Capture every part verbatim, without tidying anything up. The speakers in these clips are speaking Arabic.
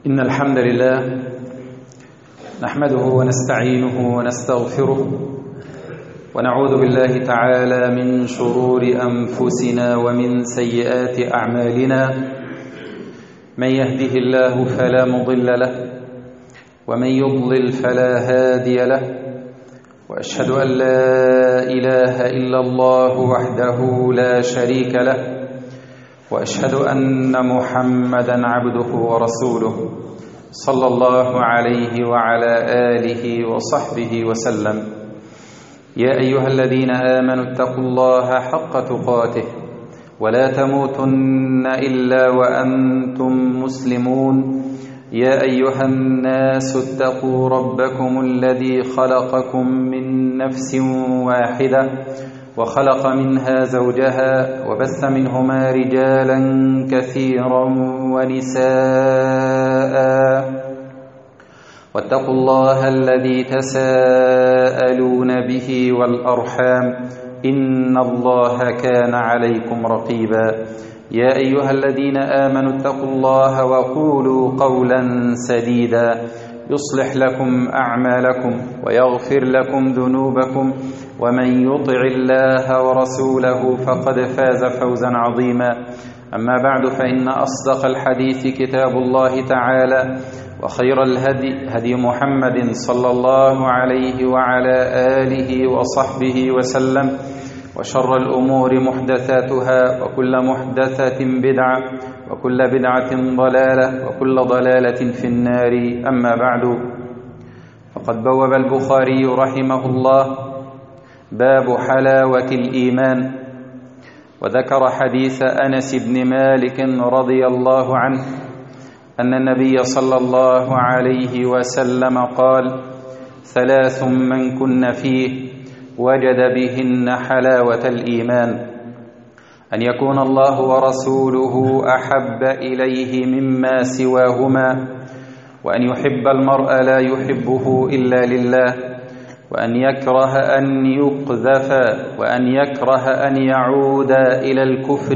إن الحمد لله نحمده ونستعينه ونستغفره ونعوذ بالله تعالى من شرور أنفسنا ومن سيئات أعمالنا. من يهده الله فلا مضل له ومن يضلل فلا هادي له، وأشهد أن لا إله إلا الله وحده لا شريك له، وأشهد أن محمدًا عبده ورسوله صلى الله عليه وعلى آله وصحبه وسلم. يا أيها الذين آمنوا اتقوا الله حق تقاته ولا تموتن إلا وأنتم مسلمون. يا أيها الناس اتقوا ربكم الذي خلقكم من نفس واحدة وخلق منها زوجها وبث منهما رجالا كثيرا ونساء، واتقوا الله الذي تساءلون به والأرحام إن الله كان عليكم رقيبا. يا أيها الذين آمنوا اتقوا الله وقولوا قولا سديدا يصلح لكم أعمالكم ويغفر لكم ذنوبكم، ومن يطع الله ورسوله فقد فاز فوزا عظيما. أما بعد، فإن أصدق الحديث كتاب الله تعالى، وخير الهدي هدي محمد صلى الله عليه وعلى آله وصحبه وسلم، وشر الأمور محدثاتها، وكل محدثة بدعة، وكل بدعة ضلالة، وكل ضلالة في النار. أما بعد، فقد بوب البخاري رحمه الله باب حلاوة الإيمان، وذكر حديث أنس بن مالك رضي الله عنه أن النبي صلى الله عليه وسلم قال: ثلاث من كن فيه وجد بهن حلاوة الإيمان: أن يكون الله ورسوله أحب إليه مما سواهما، وأن يحب المرء لا يحبه إلا لله، وأن يكره أن يقذف وأن يكره أن يعود إلى الكفر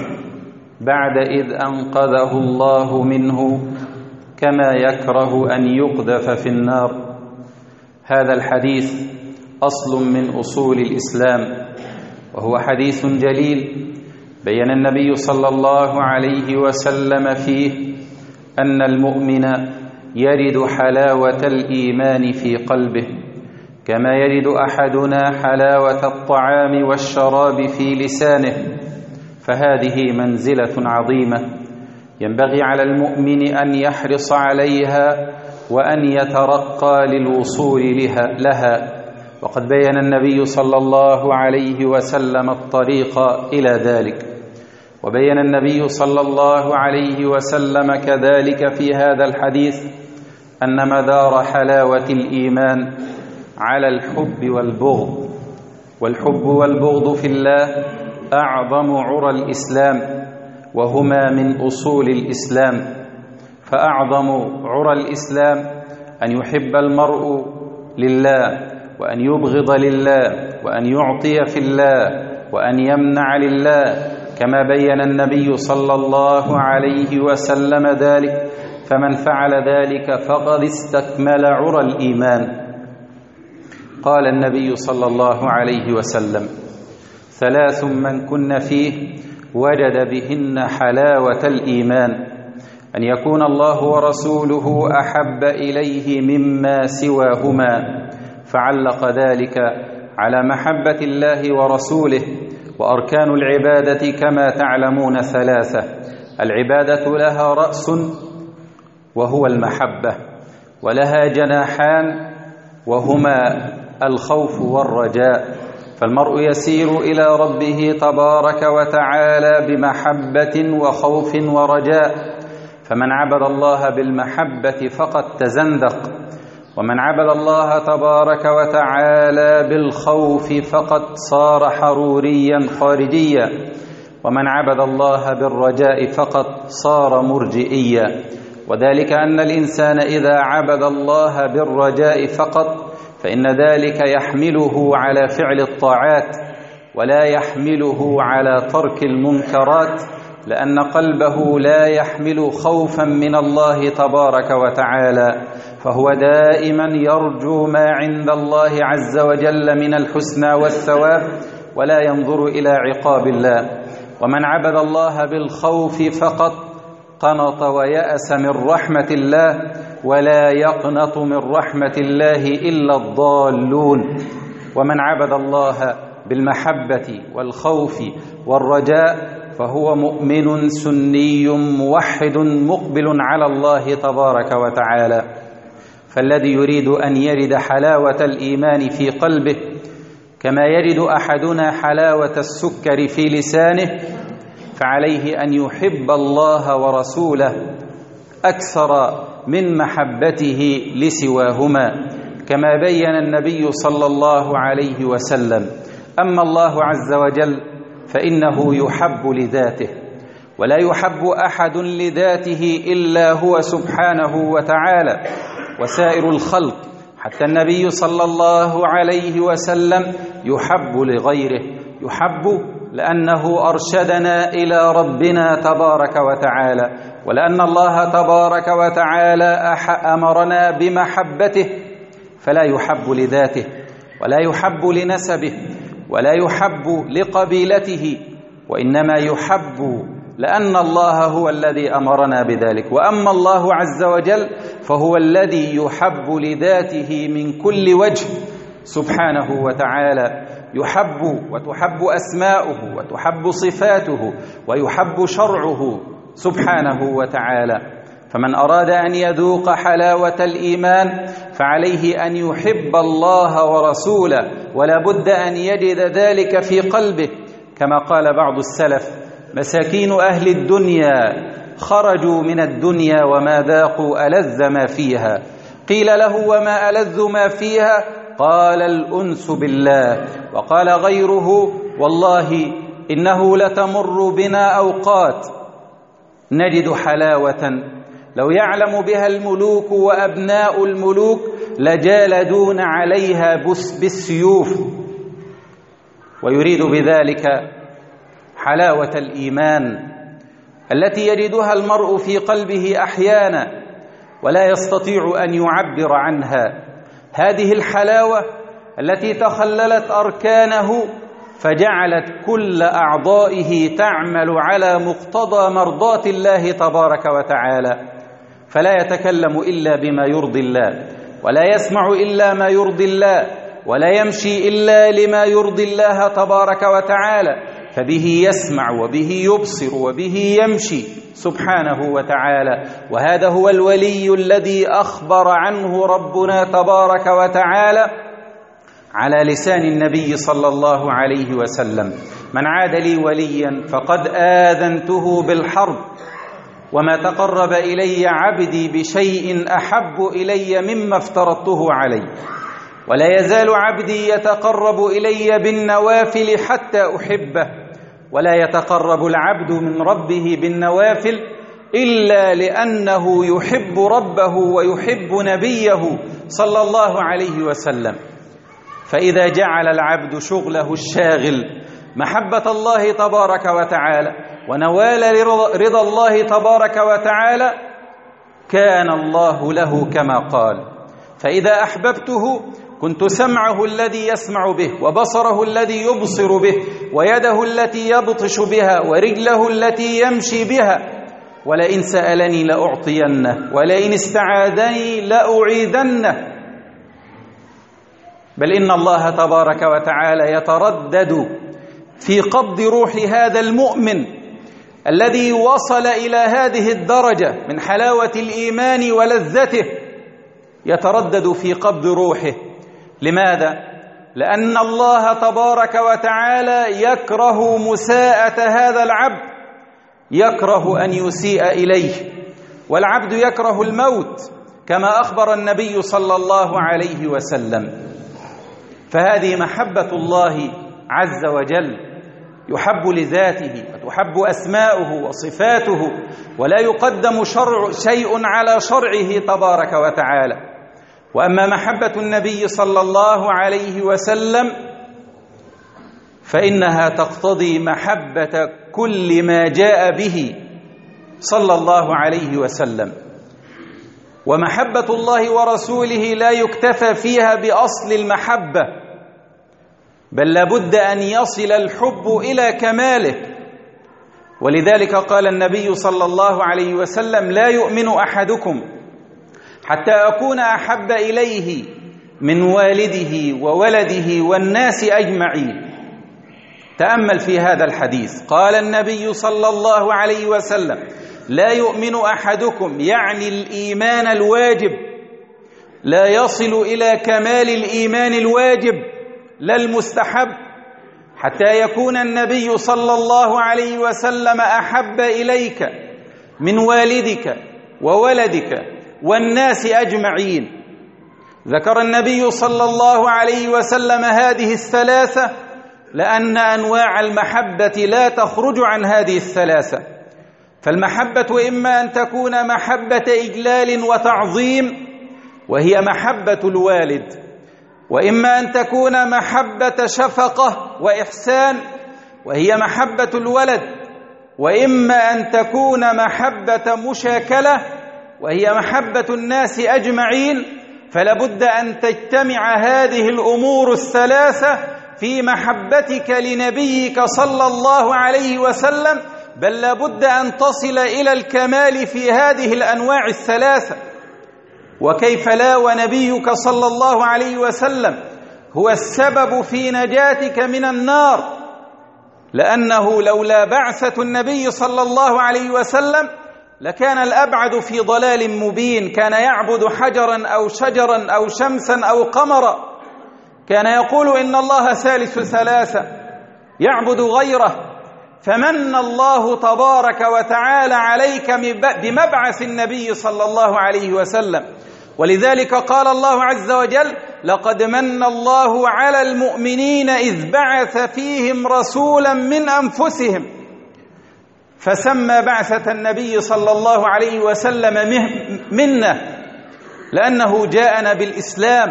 بعد إذ أنقذه الله منه، كما يكره أن يقذف في النار. هذا الحديث أصل من أصول الإسلام، وهو حديث جليل بيّن النبي صلى الله عليه وسلم فيه أن المؤمن يرد حلاوة الإيمان في قلبه، كما يرد أحدنا حلاوة الطعام والشراب في لسانه، فهذه منزلة عظيمة ينبغي على المؤمن أن يحرص عليها وأن يترقى للوصول لها. وقد بيّن النبي صلى الله عليه وسلم الطريق إلى ذلك، وبيّن النبي صلى الله عليه وسلم كذلك في هذا الحديث أن مدار حلاوة الإيمان على الحب والبغض، والحب والبغض في الله أعظم عرى الإسلام، وهما من أصول الإسلام. فأعظم عرى الإسلام أن يحب المرء لله، وأن يبغض لله، وأن يعطي في الله، وأن يمنع لله، كما بيّن النبي صلى الله عليه وسلم ذلك. فمن فعل ذلك فقد استكمل عرى الإيمان. قال النبي صلى الله عليه وسلم: ثلاث من كن فيه وجد بهن حلاوة الإيمان: أن يكون الله ورسوله أحب إليه مما سواهما. فعلق ذلك على محبة الله ورسوله. وأركان العبادة كما تعلمون ثلاثة: العبادة لها رأس وهو المحبة، ولها جناحان وهما الخوف والرجاء. فالمرء يسير إلى ربه تبارك وتعالى بمحبة وخوف ورجاء، فمن عبد الله بالمحبة فقد تزندق، ومن عبد الله تبارك وتعالى بالخوف فقد صار حروريا خارجيا، ومن عبد الله بالرجاء فقد صار مرجئيا. وذلك أن الإنسان إذا عبد الله بالرجاء فقط فإن ذلك يحمله على فعل الطاعات، ولا يحمله على ترك المنكرات، لأن قلبه لا يحمل خوفا من الله تبارك وتعالى، فهو دائما يرجو ما عند الله عز وجل من الحسنى والثواب، ولا ينظر إلى عقاب الله. ومن عبد الله بالخوف فقط قنط ويأس من رحمة الله، ولا يقنط من رحمة الله إلا الضالون. ومن عبد الله بالمحبة والخوف والرجاء فهو مؤمن سني موحد مقبل على الله تبارك وتعالى. فالذي يريد أن يرد حلاوة الإيمان في قلبه كما يرد أحدنا حلاوة السكر في لسانه، فعليه أن يحب الله ورسوله أكثر من محبته لسواهما، كما بين النبي صلى الله عليه وسلم. أما الله عز وجل فإنه يحب لذاته، ولا يحب أحد لذاته إلا هو سبحانه وتعالى. وسائر الخلق حتى النبي صلى الله عليه وسلم يحب لغيره، يحب لأنه أرشدنا إلى ربنا تبارك وتعالى، ولأن الله تبارك وتعالى أمرنا بمحبته، فلا يحب لذاته، ولا يحب لنسبه، ولا يحب لقبيلته، وإنما يحب لأن الله هو الذي أمرنا بذلك. وأما الله عز وجل فهو الذي يحب لذاته من كل وجه سبحانه وتعالى، يحب وتحب أسماؤه وتحب صفاته ويحب شرعه سبحانه وتعالى. فمن أراد أن يذوق حلاوة الإيمان فعليه أن يحب الله ورسوله، ولا بد أن يجد ذلك في قلبه. كما قال بعض السلف: مساكين أهل الدنيا خرجوا من الدنيا وما ذاقوا ألذ ما فيها. قيل له: وما ألذ ما فيها؟ قال: الأنس بالله. وقال غيره: والله إنه لتمر بنا أوقات نجد حلاوة لو يعلم بها الملوك وأبناء الملوك لجالدون عليها بالسيوف. ويريد بذلك حلاوة الإيمان التي يجدها المرء في قلبه أحيانا ولا يستطيع أن يعبر عنها. هذه الحلاوة التي تخللت أركانه فجعلت كل أعضائه تعمل على مقتضى مرضاة الله تبارك وتعالى، فلا يتكلم إلا بما يرضي الله، ولا يسمع إلا ما يرضي الله، ولا يمشي إلا لما يرضي الله تبارك وتعالى، فبه يسمع وبه يبصر وبه يمشي سبحانه وتعالى. وهذا هو الولي الذي أخبر عنه ربنا تبارك وتعالى على لسان النبي صلى الله عليه وسلم: من عاد لي وليا فقد آذنته بالحرب، وما تقرب إلي عبدي بشيء أحب إلي مما افترضته عليه، ولا يزال عبدي يتقرب إلي بالنوافل حتى أحبه، ولا يتقرب العبد من ربه بالنوافل إلا لأنه يحب ربه ويحب نبيه صلى الله عليه وسلم. فإذا جعل العبد شغله الشاغل محبة الله تبارك وتعالى ونوال رضا الله تبارك وتعالى كان الله له كما قال: فإذا أحببته كنت سمعه الذي يسمع به، وبصره الذي يبصر به، ويده التي يبطش بها، ورجله التي يمشي بها، ولئن سألني لأعطينه، ولئن استعاذني لأعيذنه. بل إن الله تبارك وتعالى يتردد في قبض روح هذا المؤمن الذي وصل إلى هذه الدرجة من حلاوة الإيمان ولذته، يتردد في قبض روحه. لماذا؟ لأن الله تبارك وتعالى يكره مساءة هذا العبد، يكره أن يسيء إليه، والعبد يكره الموت كما أخبر النبي صلى الله عليه وسلم. فهذه محبة الله عز وجل، يحب لذاته وتحب أسماؤه وصفاته، ولا يقدم شرع شيء على شرعه تبارك وتعالى. وأما محبة النبي صلى الله عليه وسلم فإنها تقتضي محبة كل ما جاء به صلى الله عليه وسلم. ومحبة الله ورسوله لا يكتفى فيها بأصل المحبة، بل لابد أن يصل الحب إلى كماله. ولذلك قال النبي صلى الله عليه وسلم: لا يؤمن أحدكم حتى أكون أحب إليه من والده وولده والناس أجمعين. تأمل في هذا الحديث، قال النبي صلى الله عليه وسلم: لا يؤمن أحدكم، يعني الإيمان الواجب، لا يصل إلى كمال الإيمان الواجب لا المستحب، حتى يكون النبي صلى الله عليه وسلم أحب إليك من والدك وولدك والناس أجمعين. ذكر النبي صلى الله عليه وسلم هذه الثلاثة لأن أنواع المحبة لا تخرج عن هذه الثلاثة. فالمحبة إما أن تكون محبة إجلال وتعظيم وهي محبة الوالد، وإما أن تكون محبة شفقة وإحسان وهي محبة الولد، وإما أن تكون محبة مشاكلة وهي محبة الناس أجمعين. فلابد أن تجتمع هذه الأمور الثلاثة في محبتك لنبيك صلى الله عليه وسلم، بل لابد أن تصل إلى الكمال في هذه الأنواع الثلاثة. وكيف لا ونبيك صلى الله عليه وسلم هو السبب في نجاتك من النار، لأنه لولا بعثة النبي صلى الله عليه وسلم لكان الأبعد في ضلال مبين، كان يعبد حجرا أو شجرا أو شمسا أو قمرا، كان يقول إن الله ثالث ثلاثة، يعبد غيره. فمن الله تبارك وتعالى عليك بمبعث النبي صلى الله عليه وسلم. ولذلك قال الله عز وجل: لقد من الله على المؤمنين إذ بعث فيهم رسولا من أنفسهم. فسمى بعثة النبي صلى الله عليه وسلم منه لأنه جاءنا بالإسلام.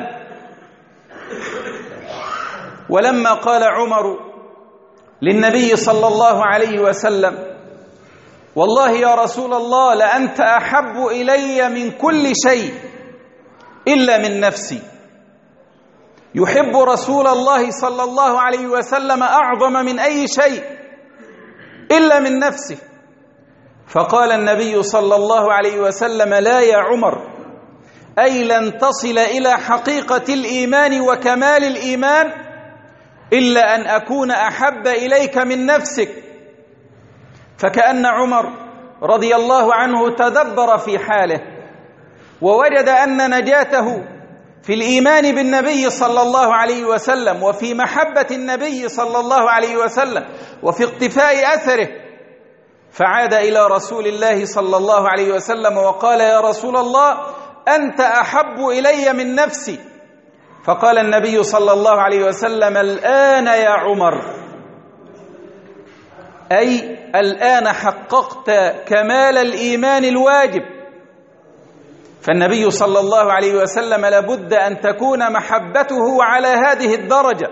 ولما قال عمر للنبي صلى الله عليه وسلم: والله يا رسول الله لأنت أحب إلي من كل شيء إلا من نفسي، يحب رسول الله صلى الله عليه وسلم أعظم من أي شيء إلا من نفسه. فقال النبي صلى الله عليه وسلم: لا يا عمر، أي لن تصل إلى حقيقة الإيمان وكمال الإيمان إلا أن أكون أحب إليك من نفسك. فكأن عمر رضي الله عنه تدبر في حاله ووجد أن نجاته في الإيمان بالنبي صلى الله عليه وسلم وفي محبة النبي صلى الله عليه وسلم وفي اقتفاء أثره، فعاد إلى رسول الله صلى الله عليه وسلم وقال: يا رسول الله أنت أحب إلي من نفسي. فقال النبي صلى الله عليه وسلم: الآن يا عمر، أي الآن حققت كمال الإيمان الواجب. فالنبي صلى الله عليه وسلم لابد أن تكون محبته على هذه الدرجة.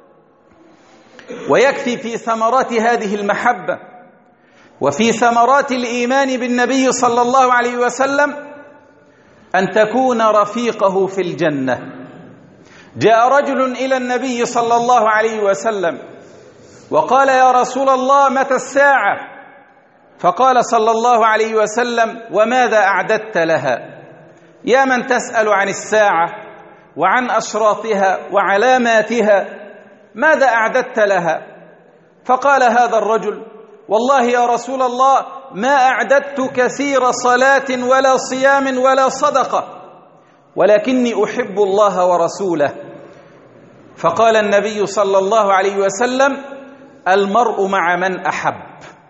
ويكفي في ثمرات هذه المحبة وفي ثمرات الإيمان بالنبي صلى الله عليه وسلم أن تكون رفيقه في الجنة. جاء رجل إلى النبي صلى الله عليه وسلم وقال: يا رسول الله متى الساعة؟ فقال صلى الله عليه وسلم: وماذا أعددت لها؟ يا من تسأل عن الساعة وعن أشراطها وعلاماتها، ماذا أعددت لها؟ فقال هذا الرجل: والله يا رسول الله ما أعددت كثير صلاة ولا صيام ولا صدقة، ولكني أحب الله ورسوله. فقال النبي صلى الله عليه وسلم: المرء مع من أحب.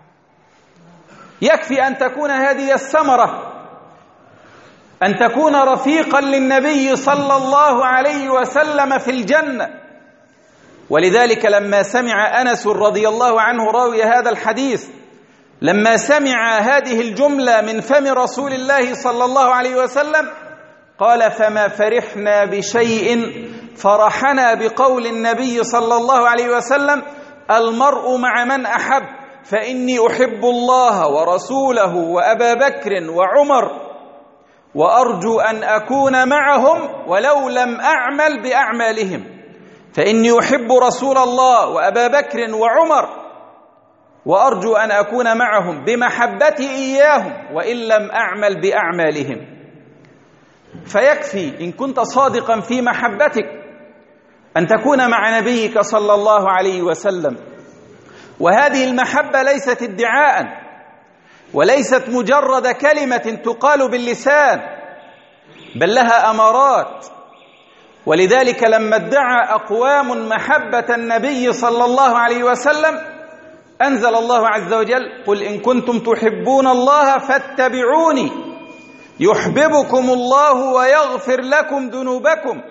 يكفي أن تكون هذه الثمرة، أن تكون رفيقا للنبي صلى الله عليه وسلم في الجنة. ولذلك لما سمع أنس رضي الله عنه راوي هذا الحديث، لما سمع هذه الجملة من فم رسول الله صلى الله عليه وسلم قال: فما فرحنا بشيء فرحنا بقول النبي صلى الله عليه وسلم: المرء مع من أحب، فإني أحب الله ورسوله وأبا بكر وعمر وأرجو أن أكون معهم ولو لم أعمل بأعمالهم، فإني أحب رسول الله وأبا بكر وعمر وأرجو أن أكون معهم بمحبتي إياهم وإن لم أعمل بأعمالهم. فيكفي إن كنت صادقا في محبتك أن تكون مع نبيك صلى الله عليه وسلم. وهذه المحبة ليست ادعاء وليست مجرد كلمة تقال باللسان، بل لها أمارات. ولذلك لما ادعى أقوام محبة النبي صلى الله عليه وسلم أنزل الله عز وجل: قل إن كنتم تحبون الله فاتبعوني يحببكم الله ويغفر لكم ذنوبكم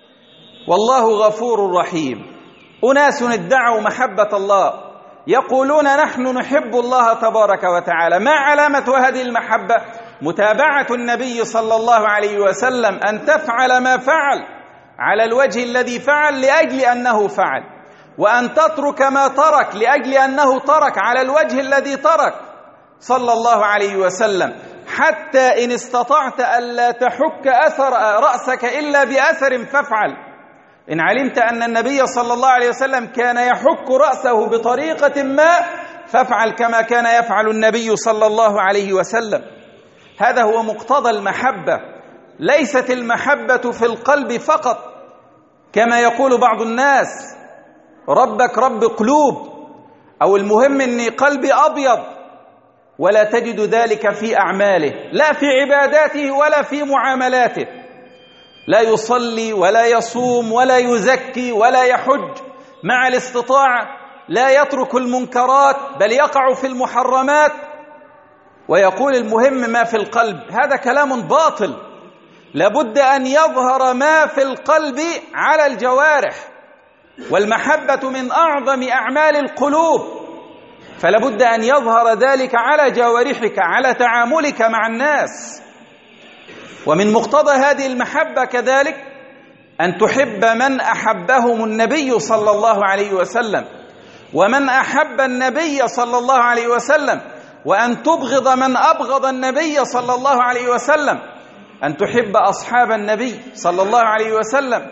والله غفور رحيم. أناس ادعوا محبة الله يقولون نحن نحب الله تبارك وتعالى. ما علامة هذه المحبة؟ متابعة النبي صلى الله عليه وسلم، أن تفعل ما فعل على الوجه الذي فعل لأجل أنه فعل، وأن تترك ما ترك لأجل أنه ترك على الوجه الذي ترك صلى الله عليه وسلم، حتى إن استطعت ألا تحك أثر رأسك إلا بأثر فافعل. إن علمت أن النبي صلى الله عليه وسلم كان يحك رأسه بطريقة ما فافعل كما كان يفعل النبي صلى الله عليه وسلم. هذا هو مقتضى المحبة. ليست المحبة في القلب فقط كما يقول بعض الناس: ربك رب قلوب، أو المهم أني قلبي أبيض، ولا تجد ذلك في أعماله، لا في عباداته ولا في معاملاته. لا يصلي ولا يصوم ولا يزكي ولا يحج مع الاستطاعة، لا يترك المنكرات بل يقع في المحرمات، ويقول المهم ما في القلب. هذا كلام باطل. لابد أن يظهر ما في القلب على الجوارح، والمحبة من أعظم أعمال القلوب، فلابد أن يظهر ذلك على جوارحك، على تعاملك مع الناس. ومن مقتضى هذه المحبة كذلك أن تحب من أحبهم النبي صلى الله عليه وسلم، ومن أحب النبي صلى الله عليه وسلم، وأن تبغض من أبغض النبي صلى الله عليه وسلم، أن تحب أصحاب النبي صلى الله عليه وسلم،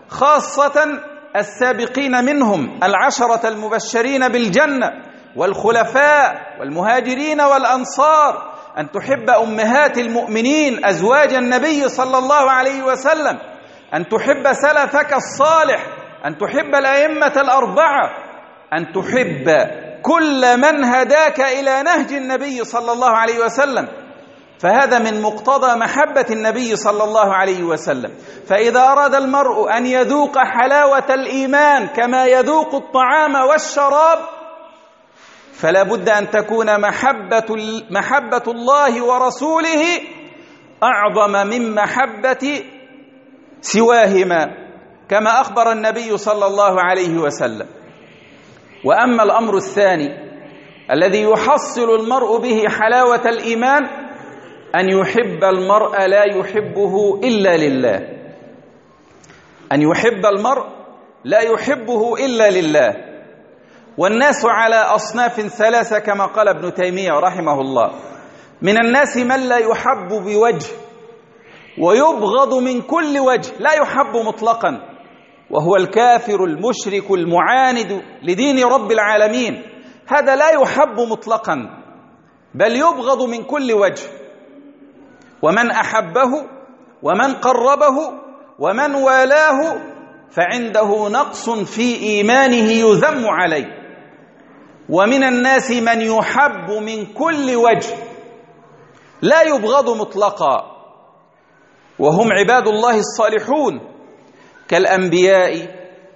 خاصة السابقين منهم العشرة المبشرين بالجنة والخلفاء والمهاجرين والأنصار، أن تحب أمهات المؤمنين أزواج النبي صلى الله عليه وسلم، أن تحب سلفك الصالح، أن تحب الأئمة الأربعة، أن تحب كل من هداك إلى نهج النبي صلى الله عليه وسلم. فهذا من مقتضى محبة النبي صلى الله عليه وسلم. فإذا أراد المرء أن يذوق حلاوة الإيمان كما يذوق الطعام والشراب، فلا بد أن تكون محبة, محبة الله ورسوله أعظم من محبة سواهما، كما أخبر النبي صلى الله عليه وسلم. وأما الأمر الثاني الذي يحصل المرء به حلاوة الإيمان، أن يحب المرء لا يحبه إلا لله. أن يحب المرء لا يحبه إلا لله. والناس على أصناف ثلاثة كما قال ابن تيمية رحمه الله: من الناس من لا يحب بوجه ويبغض من كل وجه، لا يحب مطلقا، وهو الكافر المشرك المعاند لدين رب العالمين. هذا لا يحب مطلقا بل يبغض من كل وجه. ومن أحبه ومن قربه ومن والاه فعنده نقص في إيمانه يذم عليه. ومن الناس من يحب من كل وجه لا يبغض مطلقا، وهم عباد الله الصالحون كالأنبياء،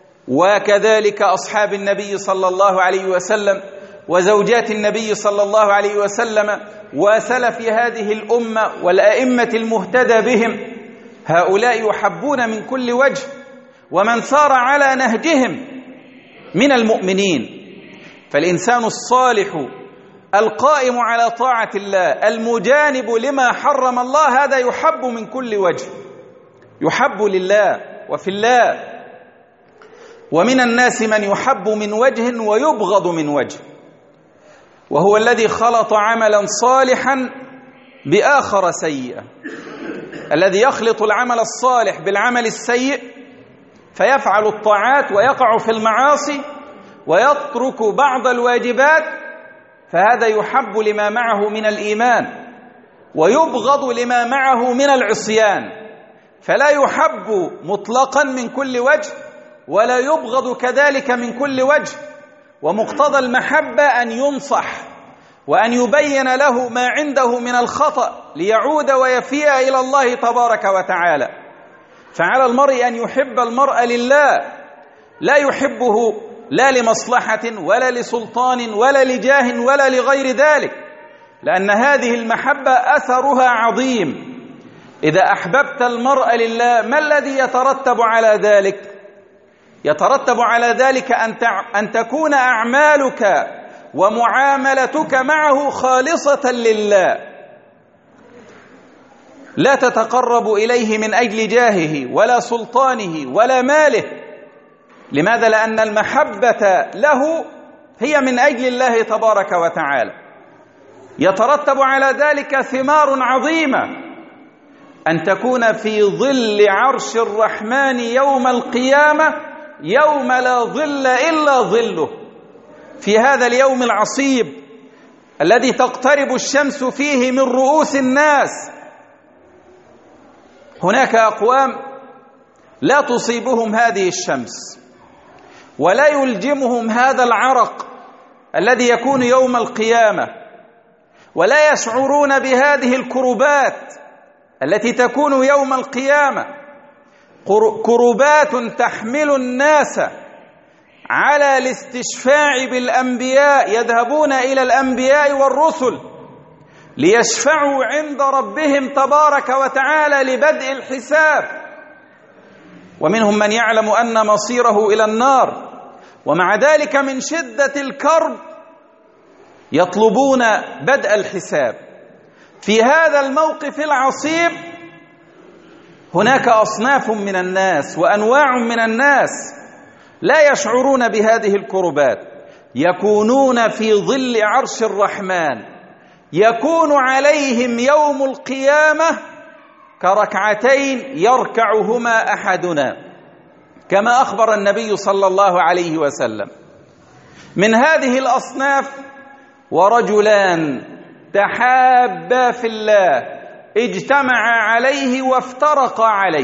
وكذلك أصحاب النبي صلى الله عليه وسلم وزوجات النبي صلى الله عليه وسلم وسلف هذه الأمة والأئمة المهتدى بهم. هؤلاء يحبون من كل وجه، ومن سار على نهجهم من المؤمنين. فالإنسان الصالح القائم على طاعة الله المجانب لما حرم الله، هذا يحب من كل وجه، يحب لله وفي الله. ومن الناس من يحب من وجه ويبغض من وجه، وهو الذي خلط عملا صالحا بآخر سيئا، الذي يخلط العمل الصالح بالعمل السيء فيفعل الطاعات ويقع في المعاصي ويترك بعض الواجبات، فهذا يحب لما معه من الإيمان ويبغض لما معه من العصيان، فلا يحب مطلقا من كل وجه ولا يبغض كذلك من كل وجه. ومقتضى المحبة أن ينصح وأن يبين له ما عنده من الخطأ ليعود ويفيء إلى الله تبارك وتعالى. فعلى المرء أن يحب المرء لله، لا يحبه لا لمصلحة ولا لسلطان ولا لجاه ولا لغير ذلك، لأن هذه المحبة أثرها عظيم. إذا أحببت المرء لله ما الذي يترتب على ذلك؟ يترتب على ذلك أن تكون أعمالك ومعاملتك معه خالصة لله، لا تتقرب إليه من أجل جاهه ولا سلطانه ولا ماله. لماذا؟ لأن المحبة له هي من أجل الله تبارك وتعالى. يترتب على ذلك ثمار عظيمة، أن تكون في ظل عرش الرحمن يوم القيامة يوم لا ظل إلا ظله، في هذا اليوم العصيب الذي تقترب الشمس فيه من رؤوس الناس. هناك أقوام لا تصيبهم هذه الشمس ولا يلجمهم هذا العرق الذي يكون يوم القيامة، ولا يشعرون بهذه الكربات التي تكون يوم القيامة، كربات تحمل الناس على الاستشفاع بالأنبياء، يذهبون إلى الأنبياء والرسل ليشفعوا عند ربهم تبارك وتعالى لبدء الحساب، ومنهم من يعلم أن مصيره إلى النار، ومع ذلك من شدة الكرب يطلبون بدء الحساب. في هذا الموقف العصيب هناك أصناف من الناس وأنواع من الناس لا يشعرون بهذه الكربات، يكونون في ظل عرش الرحمن، يكون عليهم يوم القيامة كركعتين يركعهما أحدنا، كما أخبر النبي صلى الله عليه وسلم. من هذه الأصناف ورجلان تحابا في الله اجتمعا عليه وافترقا عليه.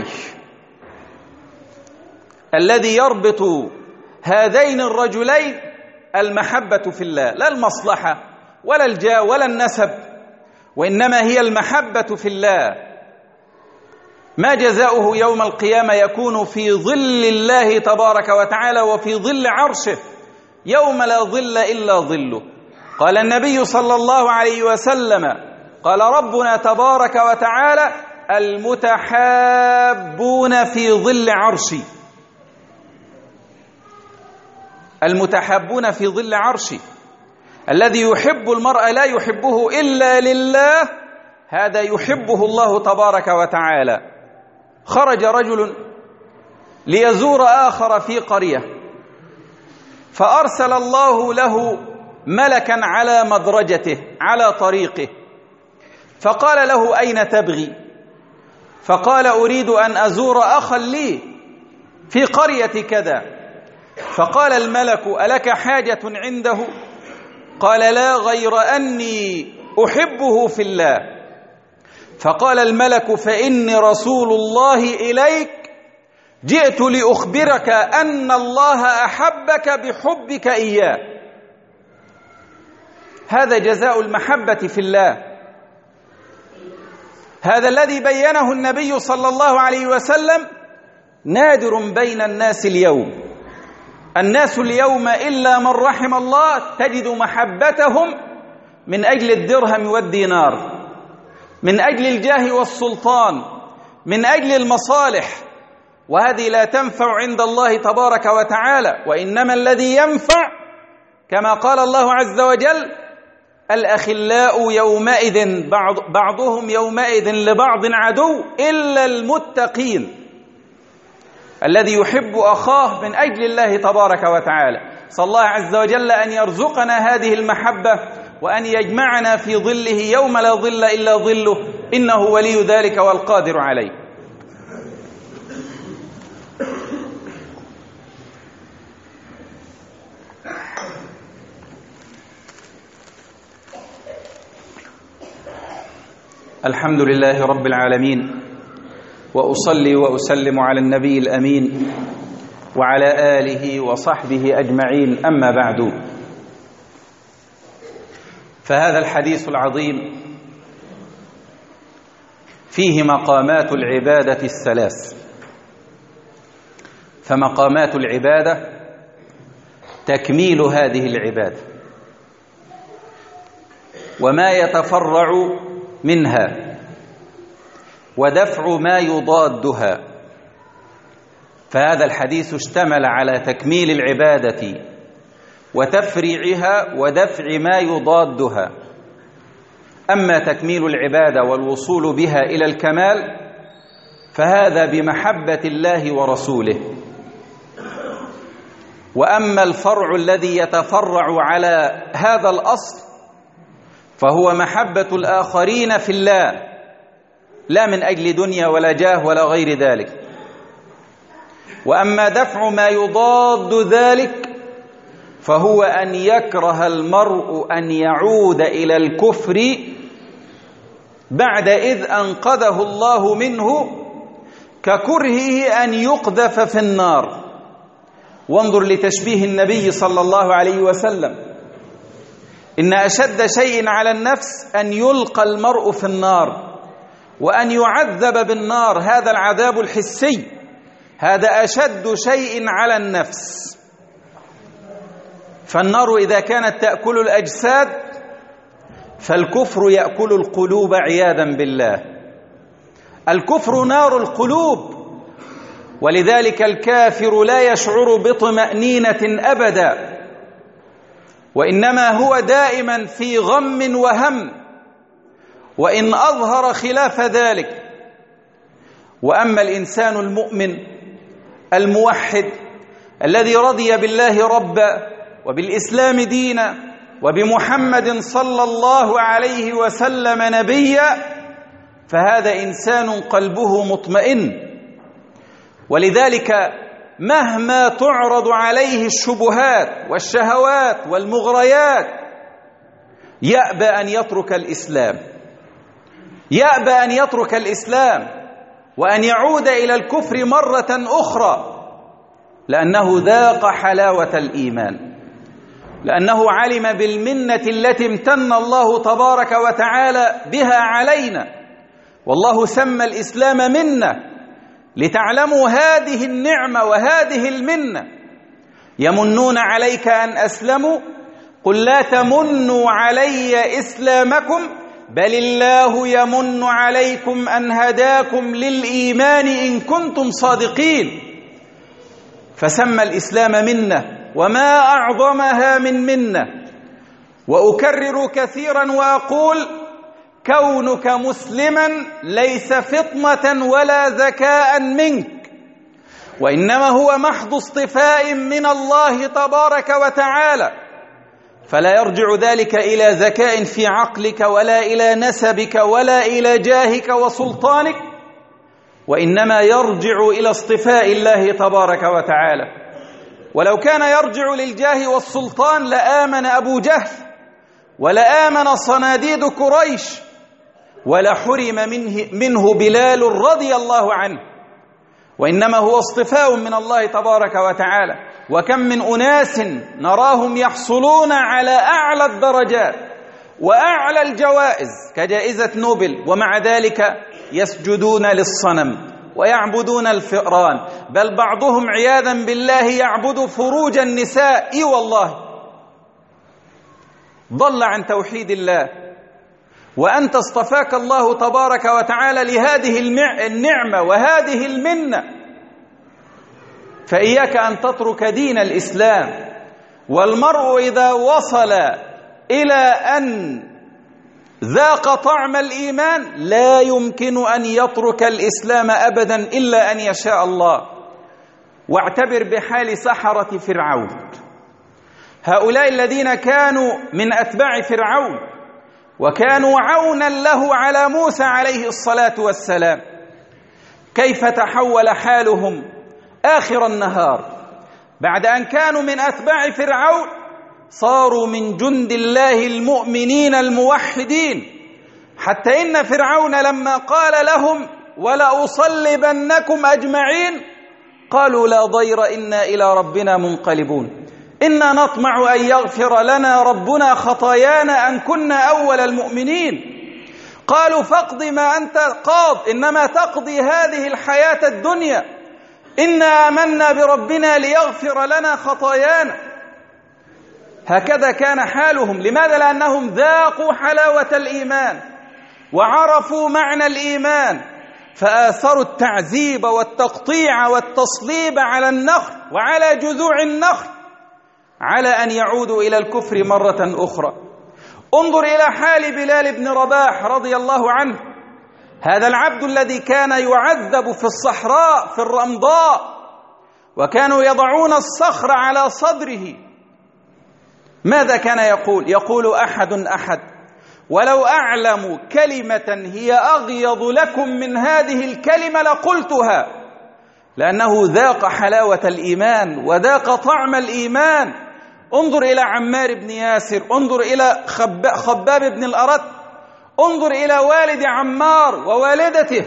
الذي يربط هذين الرجلين المحبة في الله، لا المصلحة ولا الجاه ولا النسب، وإنما هي المحبة في الله. ما جزاؤه يوم القيامة؟ يكون في ظل الله تبارك وتعالى وفي ظل عرشه يوم لا ظل إلا ظله. قال النبي صلى الله عليه وسلم: قال ربنا تبارك وتعالى: المتحابون في ظل عرشي. المتحابون في ظل عرشي، الذي يحب المرء لا يحبه إلا لله، هذا يحبه الله تبارك وتعالى. خرج رجل ليزور آخر في قرية، فأرسل الله له ملكا على مدرجته على طريقه، فقال له: أين تبغي؟ فقال: أريد أن أزور أخا لي في قرية كذا. فقال الملك: ألك حاجة عنده؟ قال: لا، غير أني أحبه في الله. فقال الملك: فإني رسول الله إليك، جئت لأخبرك أن الله أحبك بحبك إياه. هذا جزاء المحبة في الله، هذا الذي بينه النبي صلى الله عليه وسلم، نادر بين الناس اليوم. الناس اليوم إلا من رحم الله تجد محبتهم من أجل الدرهم والدينار، من أجل الجاه والسلطان، من أجل المصالح، وهذه لا تنفع عند الله تبارك وتعالى. وإنما الذي ينفع كما قال الله عز وجل: الأخلاء يومئذ بعض بعضهم يومئذ لبعض عدو إلا المتقين. الذي يحب أخاه من أجل الله تبارك وتعالى. صلى الله عز وجل أن يرزقنا هذه المحبة وأن يجمعنا في ظله يوم لا ظل إلا ظله، إنه ولي ذلك والقادر عليه. الحمد لله رب العالمين، وأصلي وأسلم على النبي الأمين وعلى آله وصحبه أجمعين، أما بعد، فهذا الحديث العظيم فيه مقامات العبادة الثلاث. فمقامات العبادة تكميل هذه العبادة وما يتفرع منها ودفع ما يضادها. فهذا الحديث اشتمل على تكميل العبادة وتفريعها ودفع ما يضادها. أما تكميل العبادة والوصول بها إلى الكمال فهذا بمحبة الله ورسوله. وأما الفرع الذي يتفرع على هذا الأصل فهو محبة الآخرين في الله، لا من أجل دنيا ولا جاه ولا غير ذلك. وأما دفع ما يضاد ذلك فهو أن يكره المرء أن يعود إلى الكفر بعد إذ أنقذه الله منه، ككرهه أن يقذف في النار. وانظر لتشبيه النبي صلى الله عليه وسلم: إن أشد شيء على النفس أن يلقى المرء في النار وأن يعذب بالنار، هذا العذاب الحسي، هذا أشد شيء على النفس. فالنار إذا كانت تأكل الأجساد فالكفر يأكل القلوب عياذا بالله. الكفر نار القلوب، ولذلك الكافر لا يشعر بطمأنينة أبدا، وإنما هو دائما في غم وهم، وإن أظهر خلاف ذلك. وأما الإنسان المؤمن الموحد الذي رضي بالله ربا وبالإسلام دينا وبمحمد صلى الله عليه وسلم نبيا، فهذا إنسان قلبه مطمئن. ولذلك مهما تعرض عليه الشبهات والشهوات والمغريات يأبى أن يترك الإسلام، يأبى أن يترك الإسلام وأن يعود إلى الكفر مرة أخرى، لأنه ذاق حلاوة الإيمان، لأنه علم بالمنة التي امتن الله تبارك وتعالى بها علينا. والله سمى الإسلام منة لتعلموا هذه النعمة وهذه المنة. يمنون عليك أن أسلموا، قل لا تمنوا علي إسلامكم بل الله يمن عليكم أن هداكم للإيمان إن كنتم صادقين. فسمى الإسلام منة، وما أعظمها من منة. وأكرر كثيرا وأقول: كونك مسلما ليس فطنة ولا ذكاء منك، وإنما هو محض اصطفاء من الله تبارك وتعالى. فلا يرجع ذلك إلى ذكاء في عقلك ولا إلى نسبك ولا إلى جاهك وسلطانك، وإنما يرجع إلى اصطفاء الله تبارك وتعالى. ولو كان يرجع للجاه والسلطان لآمن أبو جهل ولآمن صناديد قريش ولحرم منه, منه بلال رضي الله عنه. وإنما هو اصطفاء من الله تبارك وتعالى. وكم من أناس نراهم يحصلون على أعلى الدرجات وأعلى الجوائز كجائزة نوبل، ومع ذلك يسجدون للصنم ويعبدون الفئران، بل بعضهم عياذا بالله يعبد فروج النساء. إي والله، ضل عن توحيد الله. وأنت اصطفاك الله تبارك وتعالى لهذه النعمة وهذه المنة، فإياك أن تترك دين الإسلام. والمرء إذا وصل إلى أن ذاق طعم الإيمان لا يمكن أن يترك الإسلام أبدا إلا أن يشاء الله. واعتبر بحال سحرة فرعون. هؤلاء الذين كانوا من أتباع فرعون وكانوا عونا له على موسى عليه الصلاة والسلام، كيف تحول حالهم آخر النهار بعد أن كانوا من أتباع فرعون، صاروا من جند الله المؤمنين الموحدين، حتى إن فرعون لما قال لهم ولأصلبنكم أجمعين قالوا لا ضير إنا إلى ربنا منقلبون، إنا نطمع أن يغفر لنا ربنا خطايانا أن كنا أول المؤمنين. قالوا فاقض ما أنت قاض، إنما تقضي هذه الحياة الدنيا، إنا آمنا بربنا ليغفر لنا خطايانا. هكذا كان حالهم. لماذا؟ لأنهم ذاقوا حلاوة الإيمان وعرفوا معنى الإيمان، فآثروا التعذيب والتقطيع والتصليب على النخل وعلى جذوع النخل على أن يعودوا إلى الكفر مرة أخرى. انظر إلى حال بلال بن رباح رضي الله عنه، هذا العبد الذي كان يعذب في الصحراء في الرمضاء، وكانوا يضعون الصخر على صدره. ماذا كان يقول؟ يقول أحد أحد ولو أعلم كلمة هي أغيض لكم من هذه الكلمة لقلتها، لأنه ذاق حلاوة الإيمان وذاق طعم الإيمان. انظر إلى عمار بن ياسر، انظر إلى خباب بن الأرت، انظر إلى والد عمار ووالدته،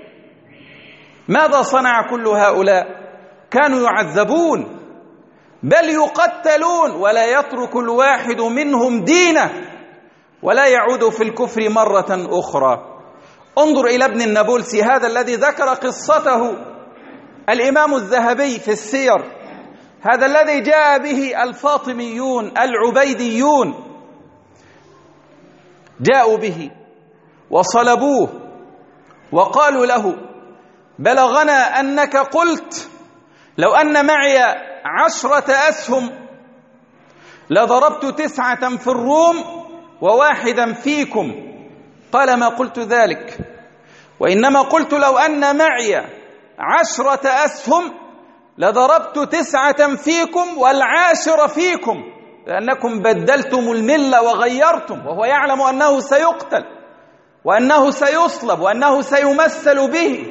ماذا صنع كل هؤلاء؟ كانوا يعذبون بل يقتلون، ولا يترك الواحد منهم دينه ولا يعود في الكفر مرة أخرى. انظر إلى ابن النابلسي، هذا الذي ذكر قصته الإمام الذهبي في السير، هذا الذي جاء به الفاطميون العبيديون، جاءوا به وصلبوه وقالوا له بلغنا أنك قلت لو أن معي عشرة أسهم لضربت تسعة في الروم وواحدا فيكم. قال ما قلت ذلك، وإنما قلت لو أن معي عشرة أسهم لضربت تسعة فيكم والعاشر فيكم، لأنكم بدلتم الملة وغيرتم، وهو يعلم أنه سيقتل وأنه سيصلب وأنه سيمثل به.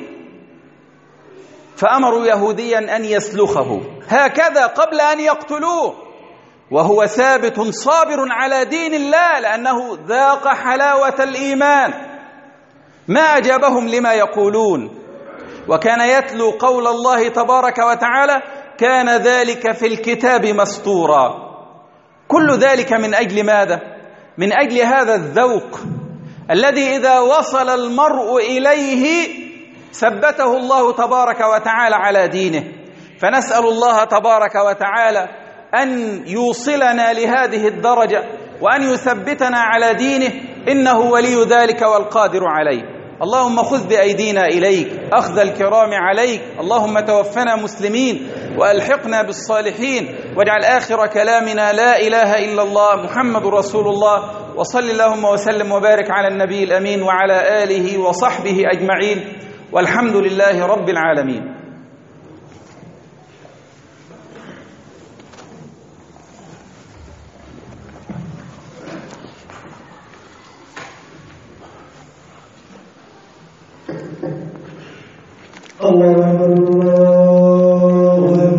فأمروا يهوديا أن يسلخه هكذا قبل أن يقتلوه، وهو ثابت صابر على دين الله لأنه ذاق حلاوة الإيمان. ما أجابهم لما يقولون، وكان يتلو قول الله تبارك وتعالى كان ذلك في الكتاب مسطورا. كل ذلك من أجل ماذا؟ من أجل هذا الذوق الذي إذا وصل المرء إليه ثبته الله تبارك وتعالى على دينه. فنسأل الله تبارك وتعالى أن يوصلنا لهذه الدرجة وأن يثبتنا على دينه، إنه ولي ذلك والقادر عليه. اللهم خذ بأيدينا إليك أخذ الكرام عليك، اللهم توفنا مسلمين وألحقنا بالصالحين، واجعل آخر كلامنا لا إله إلا الله محمد رسول الله. وصل اللهم وسلم وبارك على النبي الأمين وعلى آله وصحبه أجمعين، والحمد لله رب العالمين. الله